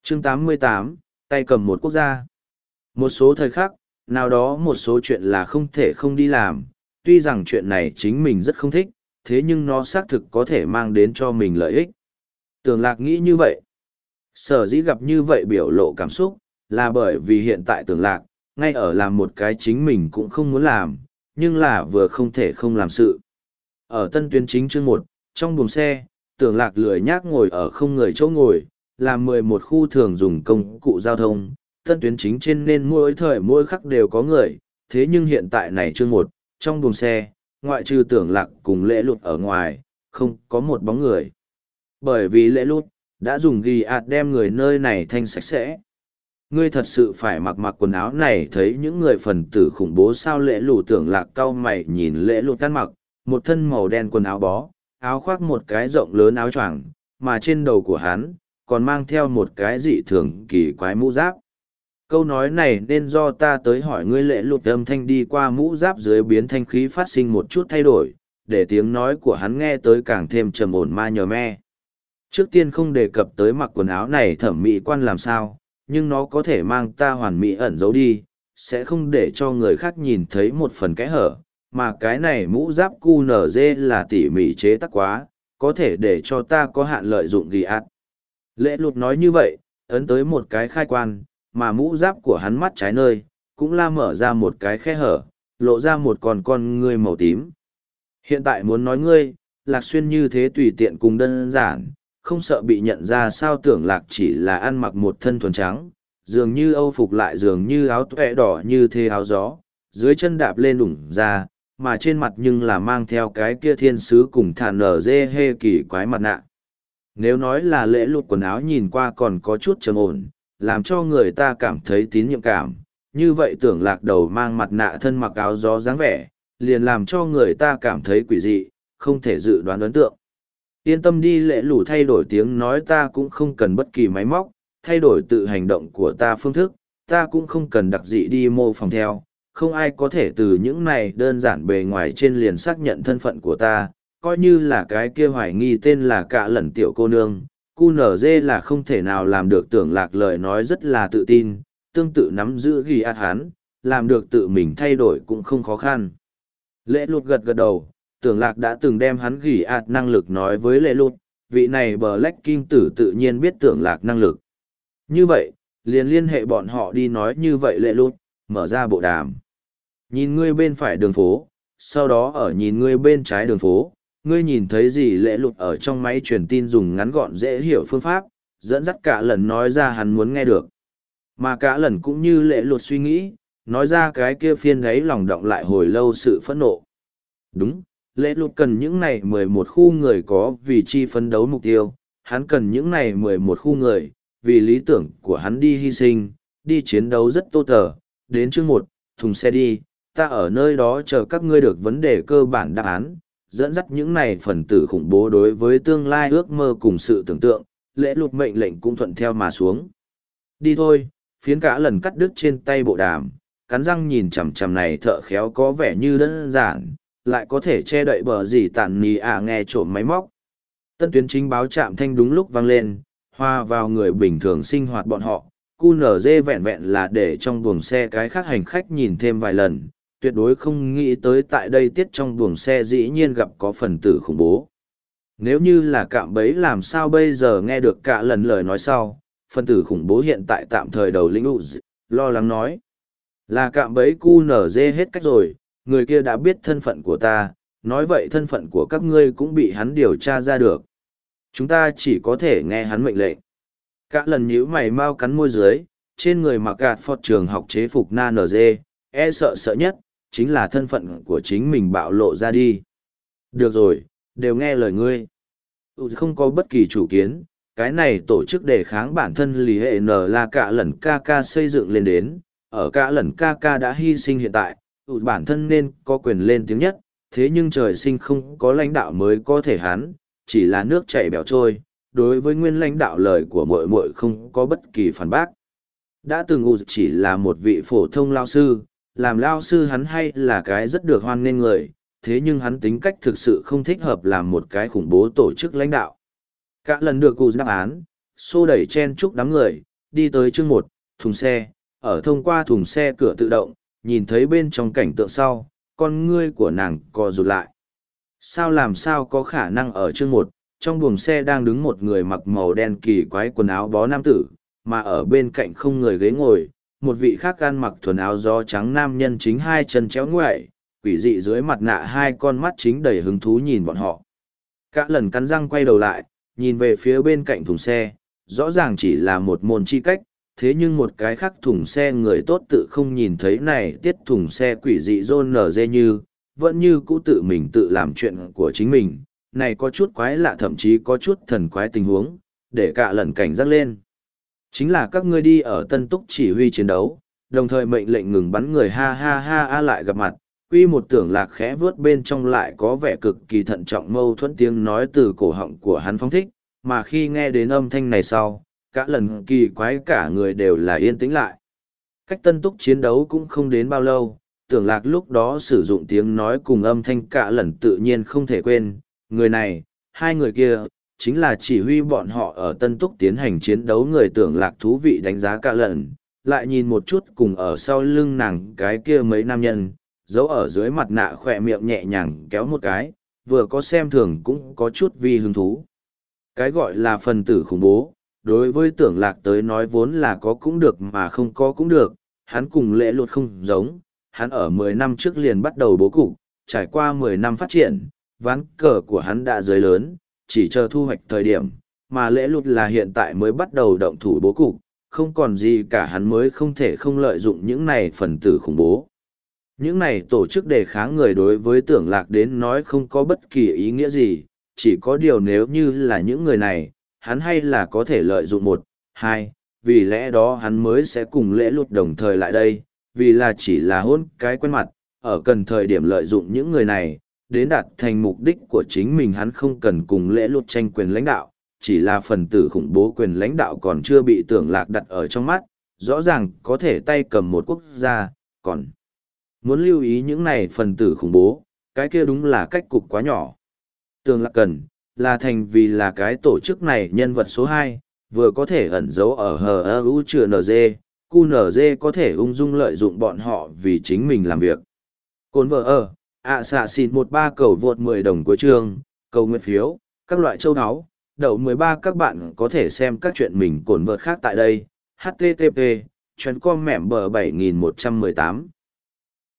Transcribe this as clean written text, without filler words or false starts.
Chương 88, tay cầm một quốc gia. Một số thời khắc, nào đó một số chuyện là không thể không đi làm, tuy rằng chuyện này chính mình rất không thích, thế nhưng nó xác thực có thể mang đến cho mình lợi ích. Tưởng Lạc nghĩ như vậy. Sở dĩ gặp như vậy biểu lộ cảm xúc, là bởi vì hiện tại Tưởng Lạc, ngay ở làm một cái chính mình cũng không muốn làm, nhưng là vừa không thể không làm sự. Ở Tân Tuyến Chính chương 1, trong buồng xe, Tưởng Lạc lười nhác ngồi ở không người chỗ ngồi, làm 11 khu thường dùng công cụ giao thông. Tân Tuyến Chính trên nên mỗi thời mỗi khắc đều có người, thế nhưng hiện tại này chương 1, trong buồng xe, ngoại trừ Tưởng Lạc cùng Lễ Lụt ở ngoài, không có một bóng người. Bởi vì Lễ Lụt đã dùng ghi ạt đem người nơi này thanh sạch sẽ. Ngươi thật sự phải mặc quần áo này thấy những người phần tử khủng bố sao? Lễ Lụt Tưởng Lạc cau mày nhìn Lễ Lụt ăn mặc, một thân màu đen quần áo bó, áo khoác một cái rộng lớn áo choàng, mà trên đầu của hắn còn mang theo một cái dị thường kỳ quái mũ giáp. Câu nói này nên do ta tới hỏi ngươi. Lễ Lụt âm thanh đi qua mũ giáp dưới biến thanh khí phát sinh một chút thay đổi, để tiếng nói của hắn nghe tới càng thêm trầm ổn ma nhờ me. Trước tiên không đề cập tới mặc quần áo này thẩm mỹ quan làm sao, nhưng nó có thể mang ta hoàn mỹ ẩn giấu đi, sẽ không để cho người khác nhìn thấy một phần kẽ hở, mà cái này mũ giáp QNZ là tỉ mỉ chế tác quá, có thể để cho ta có hạn lợi dụng ghi ạt. Lễ Lụt nói như vậy, ấn tới một cái khai quan, mà mũ giáp của hắn mắt trái nơi, cũng la mở ra một cái khe hở, lộ ra một con ngươi màu tím. Hiện tại muốn nói ngươi, Lạc Xuyên như thế tùy tiện cùng đơn giản, không sợ bị nhận ra sao? Tưởng Lạc chỉ là ăn mặc một thân thuần trắng, dường như âu phục lại dường như áo tuệ đỏ như thế áo gió, dưới chân đạp lên đủng ra, mà trên mặt nhưng là mang theo cái kia thiên sứ cùng thản nở dê hê kỳ quái mặt nạ. Nếu nói là Lễ Lụt quần áo nhìn qua còn có chút trầm ổn, làm cho người ta cảm thấy tín nhiệm cảm, như vậy Tưởng Lạc đầu mang mặt nạ thân mặc áo gió dáng vẻ, liền làm cho người ta cảm thấy quỷ dị, không thể dự đoán ấn tượng. Yên tâm đi. Lễ Lụt thay đổi tiếng nói, ta cũng không cần bất kỳ máy móc, thay đổi tự hành động của ta phương thức, ta cũng không cần đặc dị đi mô phỏng theo, không ai có thể từ những này đơn giản bề ngoài trên liền xác nhận thân phận của ta, coi như là cái kia hoài nghi tên là Cả Lẩn tiểu cô nương, QNZ là không thể nào làm được. Tưởng Lạc lời nói rất là tự tin, tương tự nắm giữ ghi ạt hắn, làm được tự mình thay đổi cũng không khó khăn. Lễ Lụt gật gật đầu, Tưởng Lạc đã từng đem hắn ghi ạt năng lực nói với Lễ Lụt, vị này Black King tử tự nhiên biết Tưởng Lạc năng lực. Như vậy, liền liên hệ bọn họ đi nói như vậy. Lễ Lụt mở ra bộ đàm. Nhìn ngươi bên phải đường phố, sau đó ở nhìn ngươi bên trái đường phố, ngươi nhìn thấy gì? Lễ Lụt ở trong máy truyền tin dùng ngắn gọn dễ hiểu phương pháp, dẫn dắt Cả Lần nói ra hắn muốn nghe được. Mà Cả Lần cũng như Lễ Lụt suy nghĩ, nói ra cái kia phiên gáy lòng động lại hồi lâu sự phẫn nộ. Đúng, Lễ Lụt cần những này 11 khu người có vì chi phấn đấu mục tiêu, hắn cần những này 11 khu người, vì lý tưởng của hắn đi hy sinh, đi chiến đấu rất tô tờ. Đến chương 1, thùng xe đi, ta ở nơi đó chờ các ngươi được vấn đề cơ bản đáp án, dẫn dắt những này phần tử khủng bố đối với tương lai ước mơ cùng sự tưởng tượng. Lễ Lụt mệnh lệnh cũng thuận theo mà xuống. Đi thôi. Phiến Cả Lần cắt đứt trên tay bộ đàm, cắn răng nhìn chằm chằm này thợ khéo có vẻ như đơn giản, lại có thể che đậy bờ gì tàn nì nghe trộm máy móc. Tân Tuyến Chính báo chạm thanh đúng lúc vang lên, hòa vào người bình thường sinh hoạt bọn họ. QNZ vẹn vẹn là để trong buồng xe cái khác hành khách nhìn thêm vài lần, tuyệt đối không nghĩ tới tại đây tiết trong buồng xe dĩ nhiên gặp có phần tử khủng bố. Nếu như là cạm bẫy làm sao bây giờ? Nghe được Cả Lần lời nói sau, phần tử khủng bố hiện tại tạm thời đầu lĩnh lo lắng nói. Là cạm bẫy QNZ hết cách rồi, người kia đã biết thân phận của ta, nói vậy thân phận của các ngươi cũng bị hắn điều tra ra được. Chúng ta chỉ có thể nghe hắn mệnh lệnh. Cả Lần nhíu mày mau cắn môi dưới, trên người mặc gạt phọt trường học chế phục NZ, sợ nhất, chính là thân phận của chính mình bạo lộ ra đi. Được rồi, đều nghe lời ngươi. Không có bất kỳ chủ kiến, cái này tổ chức đề kháng bản thân lý hệ N là Cả Lần ca xây dựng lên đến, ở Cả Lần ca đã hy sinh hiện tại, bản thân nên có quyền lên tiếng nhất, thế nhưng trời sinh không có lãnh đạo mới có thể hắn, chỉ là nước chảy bèo trôi, đối với nguyên lãnh đạo lời của muội muội không có bất kỳ phản bác. Đã từng chỉ là một vị phổ thông lao sư, làm lao sư hắn hay là cái rất được hoan nghênh người, thế nhưng hắn tính cách thực sự không thích hợp làm một cái khủng bố tổ chức lãnh đạo. Cả Lần được đáp án, xô đẩy chen chúc đám người, đi tới chương 1, thùng xe, ở thông qua thùng xe cửa tự động, nhìn thấy bên trong cảnh tượng sau, con ngươi của nàng co rụt lại. Sao làm sao có khả năng ở chương 1, trong buồng xe đang đứng một người mặc màu đen kỳ quái quần áo bó nam tử, mà ở bên cạnh không người ghế ngồi, một vị khác ăn mặc thuần áo gió trắng nam nhân chính hai chân chéo ngoại, quỷ dị dưới mặt nạ hai con mắt chính đầy hứng thú nhìn bọn họ. Cả lần cắn răng quay đầu lại, nhìn về phía bên cạnh thùng xe, rõ ràng chỉ là một môn chi cách, thế nhưng một cái khác thùng xe người tốt tự không nhìn thấy này tiết thùng xe quỷ dị rôn nở dê như, vẫn như cũ tự mình tự làm chuyện của chính mình, này có chút quái lạ thậm chí có chút thần quái tình huống, để cả lần cảnh giác lên. Chính là các ngươi đi ở Tân Túc chỉ huy chiến đấu, đồng thời mệnh lệnh ngừng bắn người ha ha ha a lại gặp mặt, quy một tưởng lạc khẽ vướt bên trong lại có vẻ cực kỳ thận trọng mâu thuẫn tiếng nói từ cổ họng của hắn phóng thích, mà khi nghe đến âm thanh này sau, cả lần kỳ quái cả người đều là yên tĩnh lại. Cách Tân Túc chiến đấu cũng không đến bao lâu, tưởng lạc lúc đó sử dụng tiếng nói cùng âm thanh cả lần tự nhiên không thể quên, người này, hai người kia, chính là chỉ huy bọn họ ở Tân Túc tiến hành chiến đấu người tưởng lạc thú vị đánh giá cả lần, lại nhìn một chút cùng ở sau lưng nàng cái kia mấy nam nhân, giấu ở dưới mặt nạ khỏe miệng nhẹ nhàng kéo một cái, vừa có xem thường cũng có chút vi hứng thú. Cái gọi là phần tử khủng bố, đối với tưởng lạc tới nói vốn là có cũng được mà không có cũng được, hắn cùng lễ luật không giống, hắn ở 10 năm trước liền bắt đầu bố cục, trải qua 10 năm phát triển, ván cờ của hắn đã dưới lớn, chỉ chờ thu hoạch thời điểm, mà lễ luật là hiện tại mới bắt đầu động thủ bố cục, không còn gì cả hắn mới không thể không lợi dụng những này phần tử khủng bố. Những này tổ chức đề kháng người đối với tưởng lạc đến nói không có bất kỳ ý nghĩa gì, chỉ có điều nếu như là những người này, hắn hay là có thể lợi dụng một, hai, vì lẽ đó hắn mới sẽ cùng lễ luật đồng thời lại đây, vì là chỉ là hôn cái quen mặt, ở cần thời điểm lợi dụng những người này, đến đạt thành mục đích của chính mình hắn không cần cùng lễ luật tranh quyền lãnh đạo, chỉ là phần tử khủng bố quyền lãnh đạo còn chưa bị tưởng lạc đặt ở trong mắt, rõ ràng có thể tay cầm một quốc gia, còn muốn lưu ý những này phần tử khủng bố, cái kia đúng là cách cục quá nhỏ. Tưởng lạc cần, là thành vì là cái tổ chức này nhân vật số 2, vừa có thể ẩn giấu ở HU chữa NG, QNG có thể ung dung lợi dụng bọn họ vì chính mình làm việc. Cồn vợ ở, xạ xịn 13 cầu vượt 10 đồng cuối chương, cầu nguyện phiếu, các loại châu áo, đậu 13 các bạn có thể xem các chuyện mình cồn vợt khác tại đây, http, chuyến com mẻm bờ 7118.